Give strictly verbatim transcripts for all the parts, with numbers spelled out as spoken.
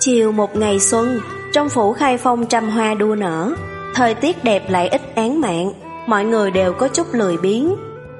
Chiều một ngày xuân, trong phủ Khai Phong trăm hoa đua nở, thời tiết đẹp lại ít án mạng, mọi người đều có chút lười biếng.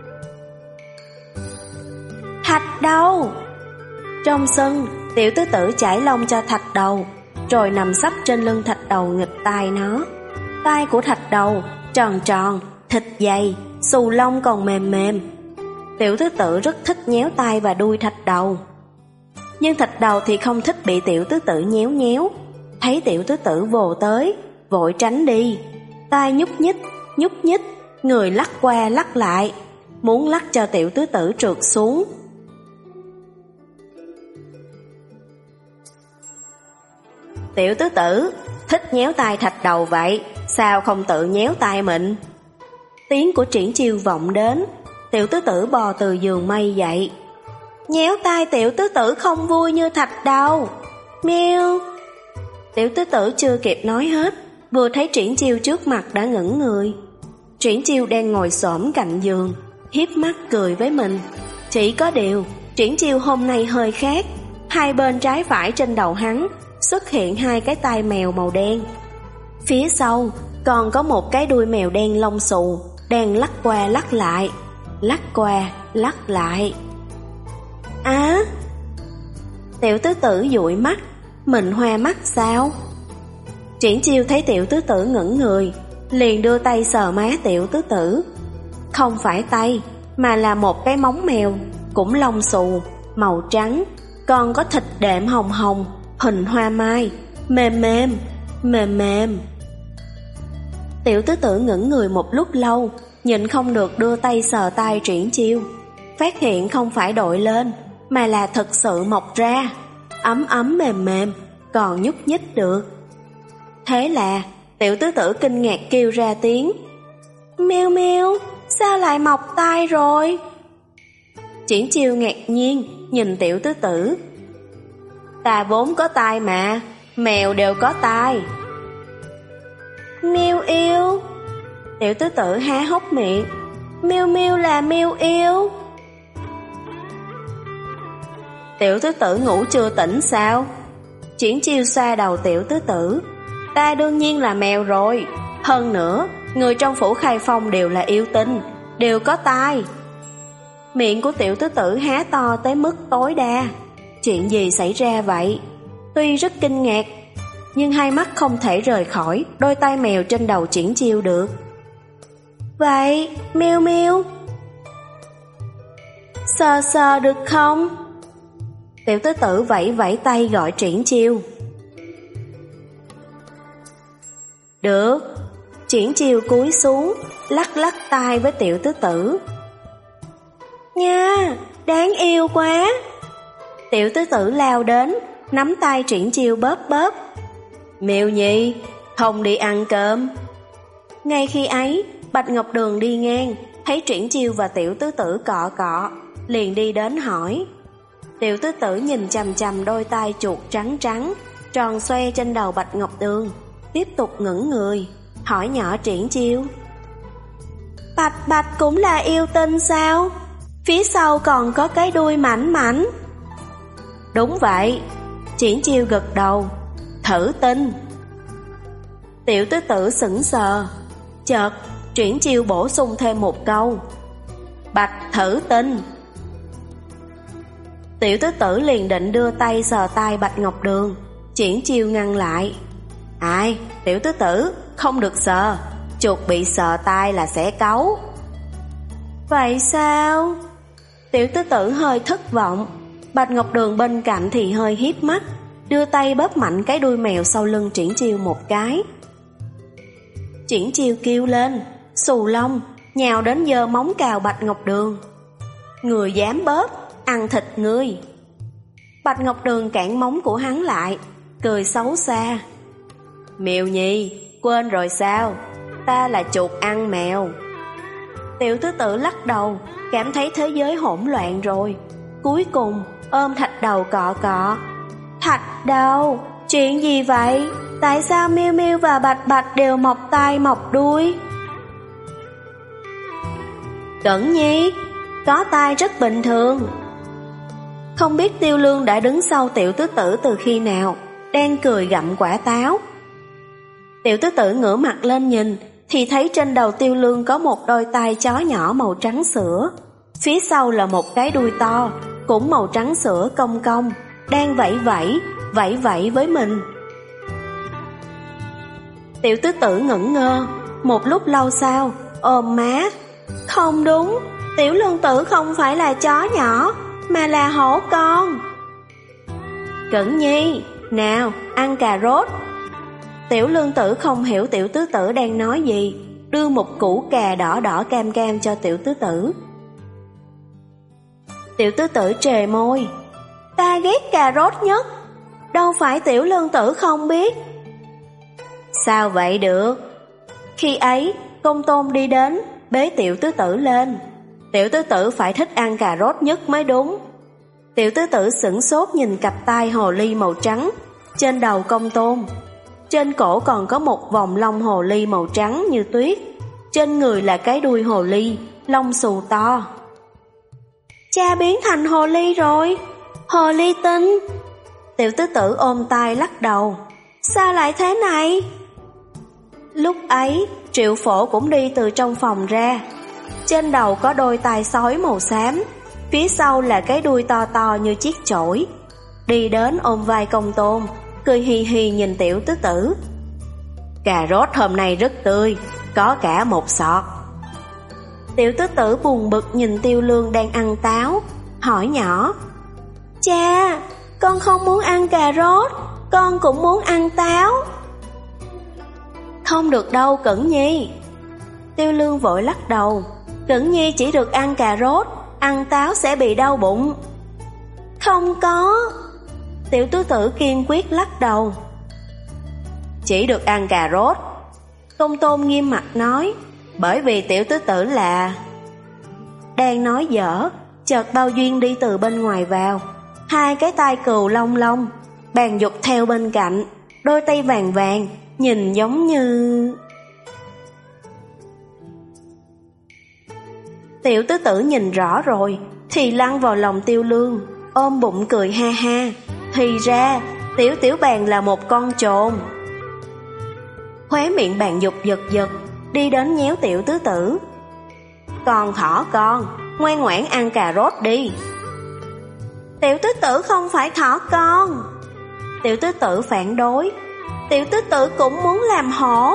Thạch Đầu! Trong sân, tiểu tứ tử chải lông cho Thạch Đầu, rồi nằm sấp trên lưng Thạch Đầu nghịch tai nó. Tai của Thạch Đầu tròn tròn, thịt dày, xù lông còn mềm mềm. Tiểu tứ tử rất thích nhéo tai và đuôi Thạch Đầu. Nhưng Thạch Đầu thì không thích bị tiểu tứ tử nhéo nhéo. Thấy tiểu tứ tử vồ tới, vội tránh đi. Tai nhúc nhích, nhúc nhích, người lắc qua lắc lại, muốn lắc cho tiểu tứ tử trượt xuống. Tiểu tứ tử, thích nhéo tai Thạch Đầu vậy, sao không tự nhéo tai mình? Tiếng của Triển Chiêu vọng đến, tiểu tứ tử bò từ giường mây dậy. Nhéo tai tiểu tứ tử không vui như Thạch Đầu. Miêu. Tiểu tứ tử chưa kịp nói hết, vừa thấy Triển Chiêu trước mặt đã ngẩn người. Triển Chiêu đang ngồi xổm cạnh giường, hiếp mắt cười với mình. Chỉ có điều, Triển Chiêu hôm nay hơi khác. Hai bên trái phải trên đầu hắn xuất hiện hai cái tai mèo màu đen. Phía sau còn có một cái đuôi mèo đen lông xù, đang lắc qua lắc lại, lắc qua lắc lại. Á! À, tiểu tứ tử dụi mắt, mình hoa mắt sao? Triển Chiêu thấy tiểu tứ tử ngẩn người, liền đưa tay sờ má tiểu tứ tử. Không phải tay, mà là một cái móng mèo, cũng lông xù, màu trắng, còn có thịt đệm hồng hồng, hình hoa mai, mềm mềm, mềm mềm. Tiểu tứ tử ngẩn người một lúc lâu, nhịn không được đưa tay sờ tay Triển Chiêu. Phát hiện không phải đội lên, mà là thật sự mọc ra, ấm ấm mềm mềm, còn nhúc nhích được. Thế là tiểu tứ tử kinh ngạc kêu ra tiếng. Miêu miêu, sao lại mọc tai rồi? Triển Chiêu ngạc nhiên nhìn tiểu tứ tử. Ta vốn có tai mà, mèo đều có tai. Miêu yêu. Tiểu tứ tử há hốc miệng. Miêu miêu là miêu yêu. Tiểu tứ tử ngủ chưa tỉnh sao? Triển Chiêu xoa đầu tiểu tứ tử. Ta đương nhiên là mèo rồi. Hơn nữa, người trong phủ Khai Phong đều là yêu tinh, đều có tai. Miệng của tiểu tứ tử há to tới mức tối đa. Chuyện gì xảy ra vậy? Tuy rất kinh ngạc, nhưng hai mắt không thể rời khỏi đôi tai mèo trên đầu Triển Chiêu được. Vậy, miêu miêu, sờ sờ được không? Tiểu tứ tử vẫy vẫy tay gọi Triển Chiêu. Được. Triển Chiêu cúi xuống, lắc lắc tai với tiểu tứ tử. Nha, đáng yêu quá. Tiểu tứ tử lao đến, nắm tay Triển Chiêu bóp bóp. Miêu nhi, không đi ăn cơm. Ngay khi ấy, Bạch Ngọc Đường đi ngang, thấy Triển Chiêu và tiểu tứ tử cọ cọ, liền đi đến hỏi. Tiểu tứ tử nhìn chằm chằm đôi tai chuột trắng trắng, tròn xoe trên đầu Bạch Ngọc Đường, tiếp tục ngẩn người, hỏi nhỏ Triển Chiêu. Bạch Bạch cũng là yêu tinh sao? Phía sau còn có cái đuôi mảnh mảnh. Đúng vậy. Triển Chiêu gật đầu. Thử tinh. Tiểu tứ tử sững sờ. Chợt Triển Chiêu bổ sung thêm một câu. Bạch thử tinh. Tiểu tứ tử liền định đưa tay sờ tay Bạch Ngọc Đường. Triển Chiêu ngăn lại. Ai, tiểu tứ tử, không được sờ. Chuột bị sờ tay là sẽ cáu. Vậy sao? Tiểu tứ tử hơi thất vọng. Bạch Ngọc Đường bên cạnh thì hơi hiếp mắt, đưa tay bóp mạnh cái đuôi mèo sau lưng Triển Chiêu một cái. Triển Chiêu kêu lên, xù lông, nhào đến giơ móng cào Bạch Ngọc Đường. Người dám bóp, ăn thịt ngươi. Bạch Ngọc Đường cản móng của hắn lại, cười xấu xa. Miêu nhi, quên rồi sao? Ta là chuột ăn mèo. Tiểu tứ tử lắc đầu, cảm thấy thế giới hỗn loạn rồi. Cuối cùng ôm Thạch Đầu cọ cọ. Thạch Đầu, chuyện gì vậy? Tại sao Miêu Miêu và Bạch Bạch đều mọc tai mọc đuôi? Cẩn nhi, có tai rất bình thường. Không biết Tiêu Lương đã đứng sau tiểu tứ tử từ khi nào, đang cười gặm quả táo. Tiểu tứ tử ngửa mặt lên nhìn, thì thấy trên đầu Tiêu Lương có một đôi tai chó nhỏ màu trắng sữa. Phía sau là một cái đuôi to, cũng màu trắng sữa cong cong, đang vẫy vẫy, vẫy vẫy với mình. Tiểu tứ tử ngẩn ngơ, một lúc lâu sau, ôm má. Không đúng, Tiểu Lương tử không phải là chó nhỏ, mà là hổ con. Cẩn Nhi, nào, ăn cà rốt. Tiểu Lương tử không hiểu tiểu tứ tử đang nói gì, đưa một củ cà đỏ đỏ cam cam cho tiểu tứ tử. Tiểu tứ tử trề môi. Ta ghét cà rốt nhất. Đâu phải Tiểu Lương tử không biết. Sao vậy được? Khi ấy, Công Tôn đi đến, bế tiểu tứ tử lên. Tiểu tứ tử phải thích ăn cà rốt nhất mới đúng. Tiểu tứ tử sửng sốt nhìn cặp tai hồ ly màu trắng trên đầu Công Tôn. Trên cổ còn có một vòng lông hồ ly màu trắng như tuyết. Trên người là cái đuôi hồ ly, lông xù to. Cha biến thành hồ ly rồi. Hồ ly tinh. Tiểu tứ tử ôm tay lắc đầu. Sao lại thế này? Lúc ấy, Triệu Phổ cũng đi từ trong phòng ra. Trên đầu có đôi tai sói màu xám, phía sau là cái đuôi to to như chiếc chổi. Đi đến ôm vai Công Tôn, cười hì hì nhìn tiểu tứ tử. Cà rốt hôm nay rất tươi, có cả một sọt. Tiểu tứ tử buồn bực nhìn Tiêu Lương đang ăn táo, hỏi nhỏ. Cha, con không muốn ăn cà rốt, con cũng muốn ăn táo. Không được đâu Cẩn Nhi. Tiêu Lương vội lắc đầu. Cẩn Nhi chỉ được ăn cà rốt, ăn táo sẽ bị đau bụng. Không có. Tiểu tứ tử kiên quyết lắc đầu. Chỉ được ăn cà rốt. Công Tôn nghiêm mặt nói. Bởi vì tiểu tứ tử là... Đang nói dở, chợt Bao Duyên đi từ bên ngoài vào. Hai cái tai cừu long long, Bàn Dục theo bên cạnh, đôi tay vàng vàng, nhìn giống như... Tiểu tứ tử nhìn rõ rồi, thì lăn vào lòng Tiêu Lương, ôm bụng cười ha ha. Thì ra, tiểu tiểu Bàn là một con trồn. Khóe miệng Bàn Dục giật giật, đi đến nhéo tiểu tứ tử. Con thỏ con, ngoan ngoãn ăn cà rốt đi. Tiểu tứ tử không phải thỏ con. Tiểu tứ tử phản đối. Tiểu tứ tử cũng muốn làm hổ.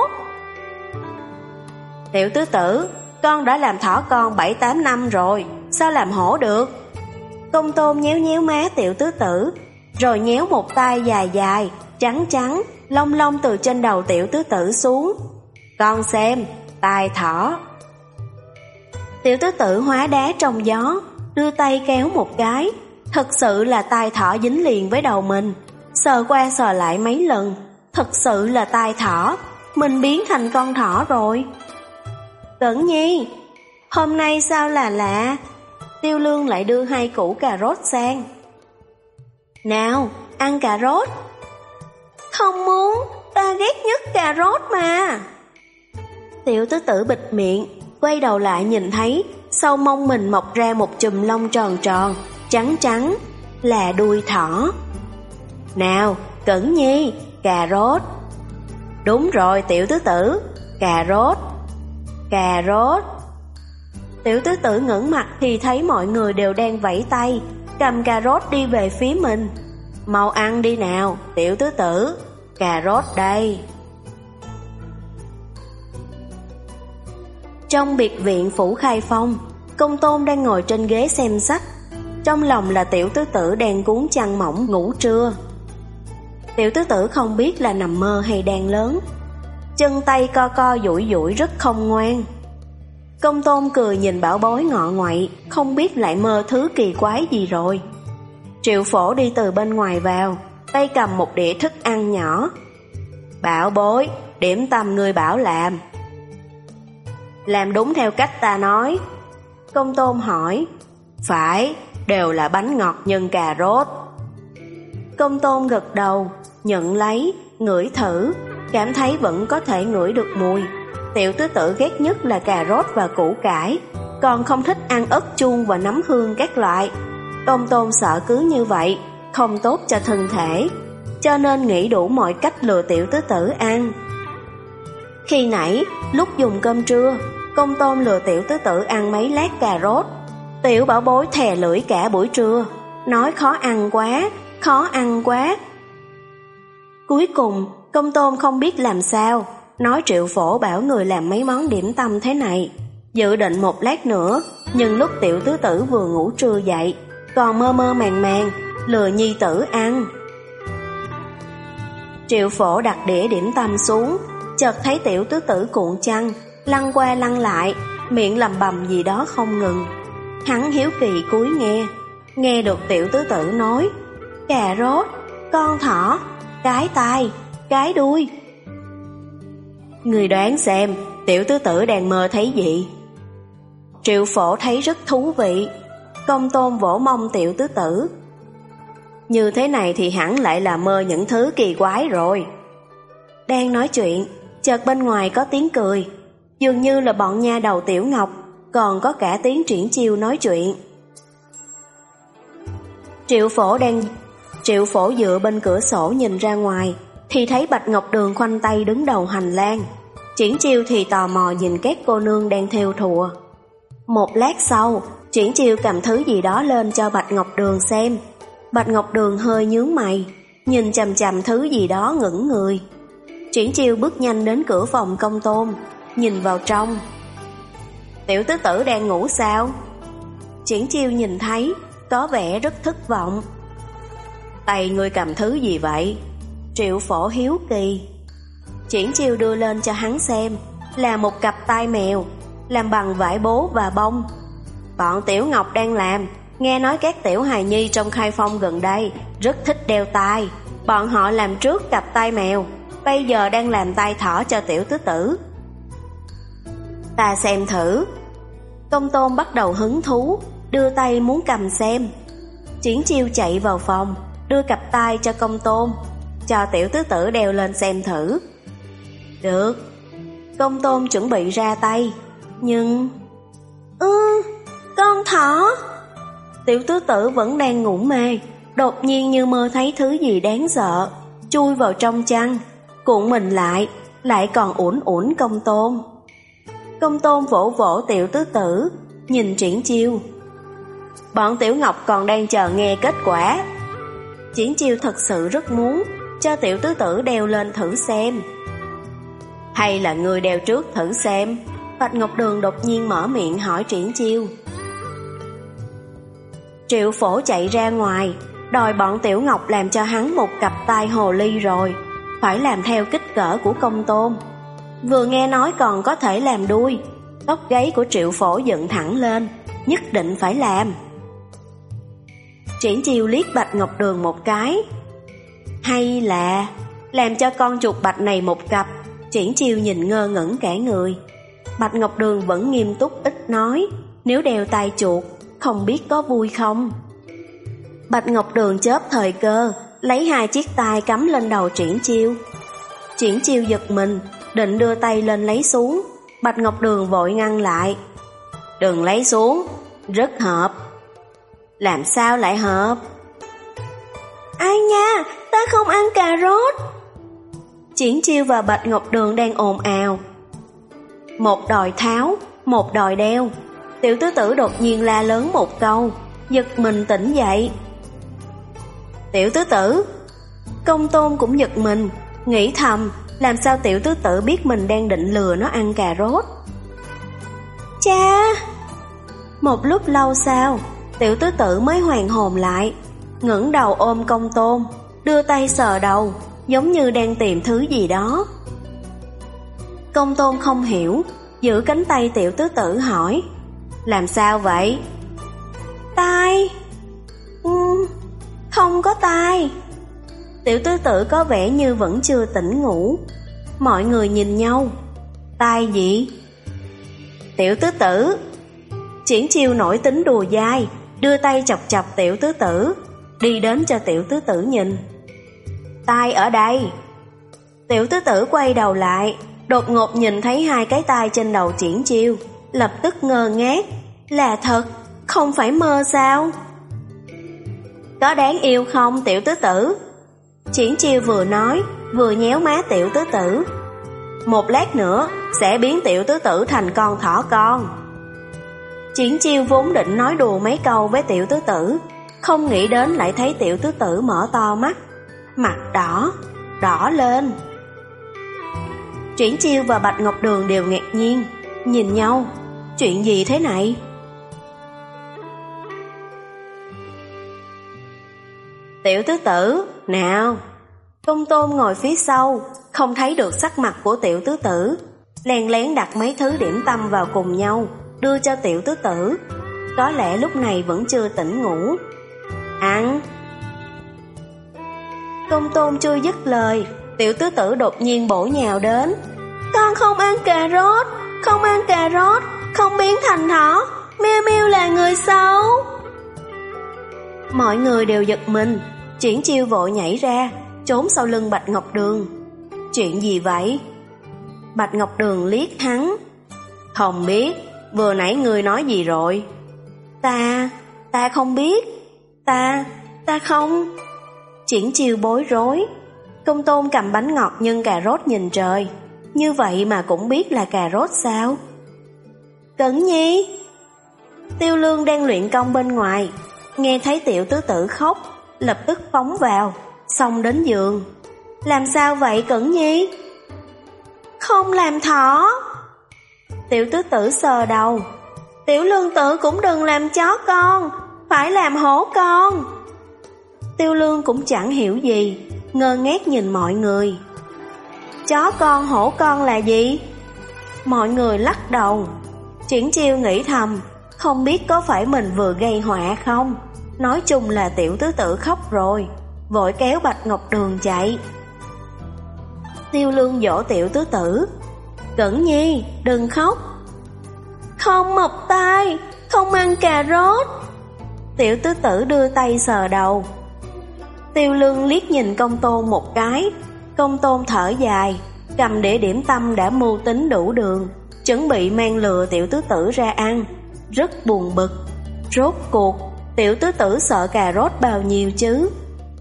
Tiểu tứ tử, con đã làm thỏ con bảy tám năm rồi, sao làm hổ được? Công Tôn nhéo nhéo má tiểu tứ tử, rồi nhéo một tay dài dài, trắng trắng, lông lông từ trên đầu tiểu tứ tử xuống. Con xem, tai thỏ. Tiểu tứ tử hóa đá trong gió, đưa tay kéo một cái, thật sự là tai thỏ dính liền với đầu mình. Sờ qua sờ lại mấy lần, thật sự là tai thỏ, mình biến thành con thỏ rồi. Cẩn Nhi, hôm nay sao là lạ? Tiêu Lương lại đưa hai củ cà rốt sang. Nào, ăn cà rốt. Không muốn, ta ghét nhất cà rốt mà. Tiểu tứ tử bịt miệng, quay đầu lại nhìn thấy sau mông mình mọc ra một chùm lông tròn tròn, trắng trắng, là đuôi thỏ. Nào, Cẩn Nhi, cà rốt. Đúng rồi tiểu tứ tử, cà rốt. Cà rốt. Tiểu tứ tử ngẩng mặt thì thấy mọi người đều đang vẫy tay, cầm cà rốt đi về phía mình. Mau ăn đi nào, tiểu tứ tử, cà rốt đây. Trong biệt viện phủ Khai Phong, Công Tôn đang ngồi trên ghế xem sách. Trong lòng là tiểu tứ tử đang cuốn chăn mỏng ngủ trưa. Tiểu tứ tử không biết là nằm mơ hay đang lớn, chân tay co co duỗi duỗi rất không ngoan. Công Tôn cười nhìn bảo bối ngọ ngoại, không biết lại mơ thứ kỳ quái gì rồi. Triệu Phổ đi từ bên ngoài vào, tay cầm một đĩa thức ăn nhỏ. Bảo bối, điểm tâm ngươi bảo làm. Làm đúng theo cách ta nói. Công Tôn hỏi. Phải, đều là bánh ngọt nhân cà rốt. Công Tôn gật đầu, nhận lấy, ngửi thử, cảm thấy vẫn có thể ngửi được mùi. Tiểu tứ tử ghét nhất là cà rốt và củ cải, còn không thích ăn ớt chuông và nấm hương các loại. Công Tôn sợ cứ như vậy không tốt cho thân thể. cho nên nghĩ đủ mọi cách lừa tiểu tứ tử ăn. Khi nãy, lúc dùng cơm trưa, Công Tôm lừa tiểu tứ tử ăn mấy lát cà rốt. Tiểu bảo bối thè lưỡi cả buổi trưa, nói khó ăn quá, khó ăn quá. Cuối cùng, Công Tôm không biết làm sao, nói Triệu Phổ bảo người làm mấy món điểm tâm thế này, dự định một lát nữa, nhưng lúc tiểu tứ tử vừa ngủ trưa dậy, còn mơ mơ màng màng, lừa nhi tử ăn. Triệu Phổ đặt đĩa điểm tâm xuống, chợt thấy tiểu tứ tử cuộn chăn, lăn qua lăn lại, miệng lầm bầm gì đó không ngừng. Hắn hiếu kỳ cúi nghe, nghe được tiểu tứ tử nói, cà rốt, con thỏ, cái tai, cái đuôi. Người đoán xem, tiểu tứ tử đang mơ thấy gì? Triệu Phổ thấy rất thú vị, Công Tôm vỗ mông tiểu tứ tử. Như thế này thì hẳn lại là mơ những thứ kỳ quái rồi. Đang nói chuyện, chợt bên ngoài có tiếng cười, dường như là bọn nha đầu Tiểu Ngọc, còn có cả tiếng Triển Chiêu nói chuyện. Triệu Phổ đang Triệu Phổ dựa bên cửa sổ nhìn ra ngoài, thì thấy Bạch Ngọc Đường khoanh tay đứng đầu hành lang. Triển Chiêu thì tò mò nhìn các cô nương đang thêu thùa. Một lát sau, Triển Chiêu cầm thứ gì đó lên cho Bạch Ngọc Đường xem. Bạch Ngọc Đường hơi nhướng mày, nhìn chằm chằm thứ gì đó ngẩn người. Triển Chiêu bước nhanh đến cửa phòng Công Tôm, nhìn vào trong. Tiểu tứ tử đang ngủ sao? Triển Chiêu nhìn thấy, có vẻ rất thất vọng. Tay ngươi cầm thứ gì vậy? Triệu Phổ hiếu kỳ. Triển Chiêu đưa lên cho hắn xem, là một cặp tai mèo, làm bằng vải bố và bông. Bọn Tiểu Ngọc đang làm, nghe nói các tiểu hài nhi trong Khai Phong gần đây rất thích đeo tai. Bọn họ làm trước cặp tai mèo, bây giờ đang làm tai thỏ cho tiểu tứ tử. Ta xem thử. Công Tôm bắt đầu hứng thú, đưa tay muốn cầm xem. Triển Chiêu chạy vào phòng, đưa cặp tai cho Công Tôm, cho tiểu tứ tử đeo lên xem thử. Được. Công Tôm chuẩn bị ra tay, nhưng... Ừ, con thỏ. Tiểu tứ tử vẫn đang ngủ mê, đột nhiên như mơ thấy thứ gì đáng sợ, chui vào trong chăn, cuộn mình lại, lại còn uốn uốn Công Tôm. Công Tôm vỗ vỗ tiểu tứ tử, nhìn Triển Chiêu. Bọn Tiểu Ngọc còn đang chờ nghe kết quả. Triển Chiêu thật sự rất muốn cho tiểu tứ tử đeo lên thử xem. Hay là người đeo trước thử xem? Bạch Ngọc Đường đột nhiên mở miệng hỏi Triển Chiêu. Triệu Phổ chạy ra ngoài, đòi bọn Tiểu Ngọc làm cho hắn một cặp tai hồ ly rồi, phải làm theo kích cỡ của Công Tôm. Vừa nghe nói còn có thể làm đuôi, tóc gáy của Triệu Phổ dựng thẳng lên, nhất định phải làm. Triển Chiêu liếc Bạch Ngọc Đường một cái. Hay là làm cho con chuột bạch này một cặp? Triển Chiêu nhìn ngơ ngẩn cả người. Bạch Ngọc Đường vẫn nghiêm túc ít nói, nếu đeo tai chuột, không biết có vui không? Bạch Ngọc Đường chớp thời cơ, lấy hai chiếc tai cắm lên đầu Triển Chiêu. Triển Chiêu giật mình, định đưa tay lên lấy xuống. Bạch Ngọc Đường vội ngăn lại. Đừng lấy xuống, rất hợp. Làm sao lại hợp? Ai nha, ta không ăn cà rốt. Triển Chiêu và Bạch Ngọc Đường đang ồn ào. Một đòi tháo, một đòi đeo. Tiểu tứ tử đột nhiên la lớn một câu, giật mình tỉnh dậy. Tiểu tứ tử. Công Tôn cũng giật mình, nghĩ thầm, làm sao tiểu tứ tử biết mình đang định lừa nó ăn cà rốt. Cha! Một lúc lâu sau, tiểu tứ tử mới hoàn hồn lại, ngẩng đầu ôm Công Tôn, đưa tay sờ đầu, giống như đang tìm thứ gì đó. Công Tôn không hiểu, giữ cánh tay tiểu tứ tử hỏi, làm sao vậy? Tai. Ừ, không có tai. Tiểu tứ tử có vẻ như vẫn chưa tỉnh ngủ. Mọi người nhìn nhau. Tai gì? Tiểu tứ tử. Triển Chiêu nổi tính đùa dai, đưa tay chọc chọc tiểu tứ tử, đi đến cho tiểu tứ tử nhìn. Tai ở đây. Tiểu tứ tử quay đầu lại, đột ngột nhìn thấy hai cái tai trên đầu Triển Chiêu, lập tức ngơ ngác. Là thật, không phải mơ sao? Có đáng yêu không tiểu tứ tử? Triển Chiêu vừa nói, vừa nhéo má Tiểu Tứ Tử. Một lát nữa sẽ biến Tiểu Tứ Tử thành con thỏ con. Triển Chiêu vốn định nói đùa mấy câu với Tiểu Tứ Tử, không nghĩ đến lại thấy Tiểu Tứ Tử mở to mắt, mặt đỏ, đỏ lên. Triển Chiêu và Bạch Ngọc Đường đều ngạc nhiên, nhìn nhau, chuyện gì thế này? Tiểu Tứ Tử, nào. Công Tôn ngồi phía sau, không thấy được sắc mặt của Tiểu Tứ Tử, lén lén đặt mấy thứ điểm tâm vào cùng nhau, đưa cho Tiểu Tứ Tử. Có lẽ lúc này vẫn chưa tỉnh ngủ. Ăn. Công Tôn chưa dứt lời, Tiểu Tứ Tử đột nhiên bổ nhào đến. Con không ăn cà rốt, không ăn cà rốt, không biến thành thỏ, Miêu Miêu là người xấu. Mọi người đều giật mình. Triển Chiêu vội nhảy ra, trốn sau lưng Bạch Ngọc Đường. Chuyện gì vậy? Bạch Ngọc Đường liếc hắn. Không biết, vừa nãy ngươi nói gì rồi? Ta, ta không biết. Ta, ta không. Triển Chiêu bối rối. Công Tôn cầm bánh ngọt nhân cà rốt nhìn trời. Như vậy mà cũng biết là cà rốt sao? Cẩn Nhi. Tiêu Lương đang luyện công bên ngoài, nghe thấy Tiểu Tứ Tử khóc, lập tức phóng vào, xông đến giường. Làm sao vậy Cẩn Nhi? Không làm thỏ. Tiểu Tứ Tử sờ đầu. Tiểu Lương Tử cũng đừng làm chó con, phải làm hổ con. Tiêu Lương cũng chẳng hiểu gì, ngơ ngác nhìn mọi người. Chó con hổ con là gì? Mọi người lắc đầu. Triển Chiêu nghĩ thầm, không biết có phải mình vừa gây họa không. Nói chung là Tiểu Tứ Tử khóc rồi, vội kéo Bạch Ngọc Đường chạy. Tiêu Lương dỗ Tiểu Tứ Tử. Cẩn Nhi, đừng khóc. Không mọc tai, không ăn cà rốt. Tiểu Tứ Tử đưa tay sờ đầu. Tiêu Lương liếc nhìn Công Tôn một cái. Công Tôn thở dài, cầm đĩa điểm tâm đã mưu tính đủ đường, chuẩn bị mang lừa Tiểu Tứ Tử ra ăn. Rất buồn bực. Rốt cuộc Tiểu Tứ Tử sợ cà rốt bao nhiêu chứ?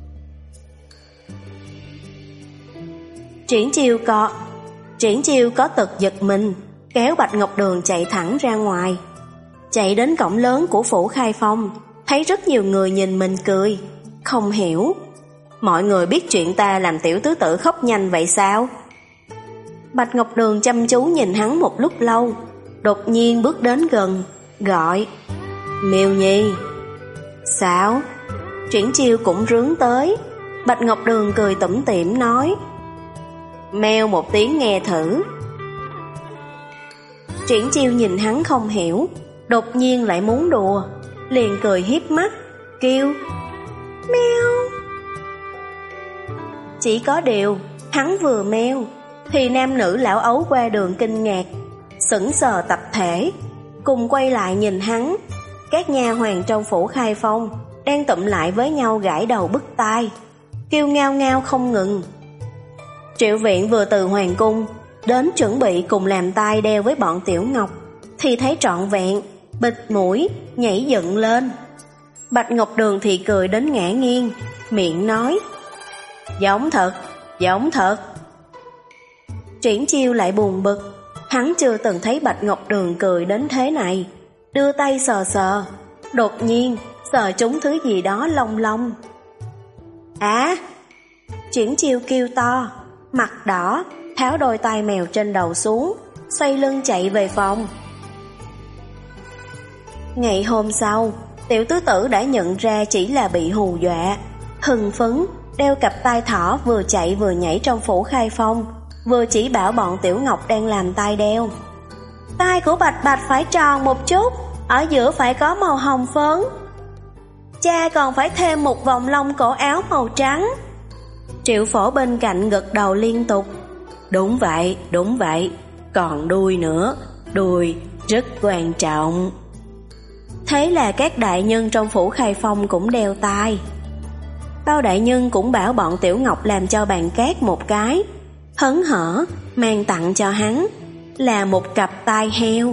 Triển Chiêu có Triển Chiêu có tật giật mình, kéo Bạch Ngọc Đường chạy thẳng ra ngoài. Chạy đến cổng lớn của phủ Khai Phong, thấy rất nhiều người nhìn mình cười, không hiểu. Mọi người biết chuyện ta làm Tiểu Tứ Tử khóc nhanh vậy sao? Bạch Ngọc Đường chăm chú nhìn hắn một lúc lâu, đột nhiên bước đến gần, gọi Miêu Nhi. Sao? Triển Chiêu cũng rướn tới. Bạch Ngọc Đường cười tủm tỉm nói, meo một tiếng nghe thử. Triển Chiêu nhìn hắn không hiểu, đột nhiên lại muốn đùa, liền cười hiếp mắt, kêu meo. Chỉ có điều, hắn vừa meo thì nam nữ lão ấu qua đường kinh ngạc, sững sờ tập thể, cùng quay lại nhìn hắn. Các nha hoàn trong phủ Khai Phong đang tụm lại với nhau gãi đầu bứt tai, kêu ngao ngao không ngừng. Triệu Viện vừa từ hoàng cung đến chuẩn bị cùng làm tai đeo với bọn Tiểu Ngọc, thì thấy trọn vẹn, bịt mũi, nhảy dựng lên. Bạch Ngọc Đường thì cười đến ngã nghiêng, miệng nói, giống thật, giống thật. Triển Chiêu lại buồn bực, hắn chưa từng thấy Bạch Ngọc Đường cười đến thế này. Đưa tay sờ sờ, đột nhiên sờ trúng thứ gì đó lông lông. Á! Triển Chiêu kêu to, mặt đỏ, tháo đôi tai mèo trên đầu xuống, xoay lưng chạy về phòng. Ngày hôm sau, Tiểu Tứ Tử đã nhận ra chỉ là bị hù dọa, hưng phấn, đeo cặp tai thỏ vừa chạy vừa nhảy trong phủ Khai Phong, vừa chỉ bảo bọn Tiểu Ngọc đang làm tai đeo. Tai của Bạch Bạch phải tròn một chút, ở giữa phải có màu hồng phấn. Cha còn phải thêm một vòng lông cổ áo màu trắng. Triệu Phổ bên cạnh gật đầu liên tục. Đúng vậy, đúng vậy, còn đuôi nữa, đuôi rất quan trọng. Thế là các đại nhân trong phủ Khai Phong cũng đeo tai. Bao đại nhân cũng bảo bọn Tiểu Ngọc làm cho Bàn Cát một cái, hớn hở mang tặng cho hắn, là một cặp tai heo.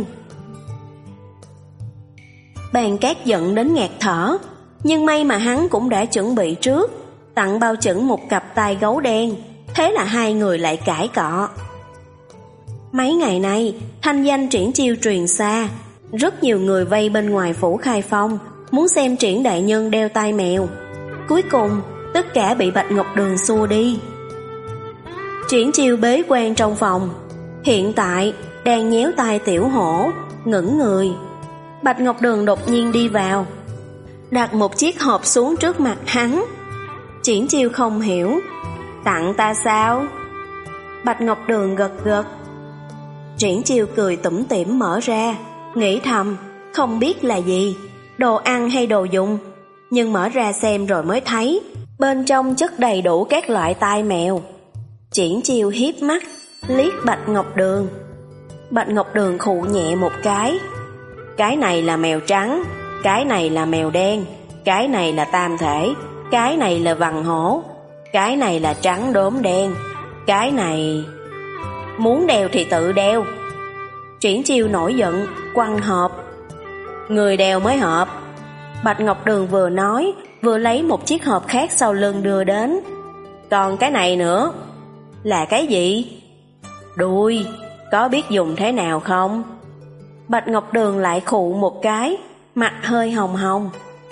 Bàn Cát giận đến ngạt thở, nhưng may mà hắn cũng đã chuẩn bị trước, tặng bao chững một cặp tai gấu đen, thế là hai người lại cãi cọ. Mấy ngày nay, thanh danh Triển Chiêu truyền xa, rất nhiều người vây bên ngoài phủ Khai Phong, muốn xem Triển đại nhân đeo tai mèo. Cuối cùng, tất cả bị Bạch Ngọc Đường xua đi. Triển Chiêu bế quan trong phòng, hiện tại đang nhéo tai Tiểu Hổ, ngẩng người. Bạch Ngọc Đường đột nhiên đi vào, đặt một chiếc hộp xuống trước mặt hắn. Triển Chiêu không hiểu, tặng ta sao? Bạch Ngọc Đường gật gật. Triển Chiêu cười tủm tỉm mở ra, nghĩ thầm, không biết là gì, đồ ăn hay đồ dùng, nhưng mở ra xem rồi mới thấy, bên trong chất đầy đủ các loại tai mèo. Triển Chiêu hiếp mắt, liếc Bạch Ngọc Đường. Bạch Ngọc Đường khụ nhẹ một cái. Cái này là mèo trắng, cái này là mèo đen, cái này là tam thể, cái này là vằn hổ, cái này là trắng đốm đen, cái này... Muốn đeo thì tự đeo. Triển Chiêu nổi giận, quăng hộp. Người đeo mới hợp. Bạch Ngọc Đường vừa nói, vừa lấy một chiếc hộp khác sau lưng đưa đến. Còn cái này nữa. Là cái gì? Đuôi, có biết dùng thế nào không? Bạch Ngọc Đường lại khụ một cái, mặt hơi hồng hồng.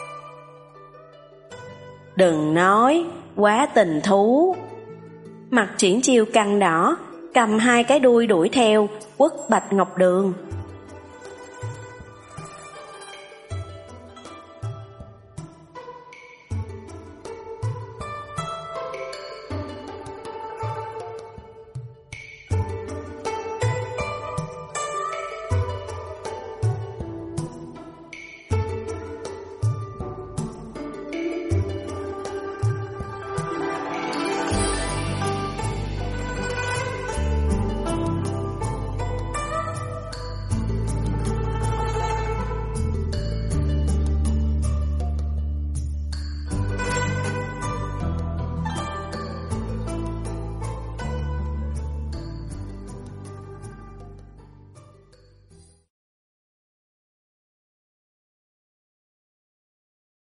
Đừng nói, quá tình thú. Mặt Triển Chiêu căng đỏ, cầm hai cái đuôi đuổi theo, quất Bạch Ngọc Đường.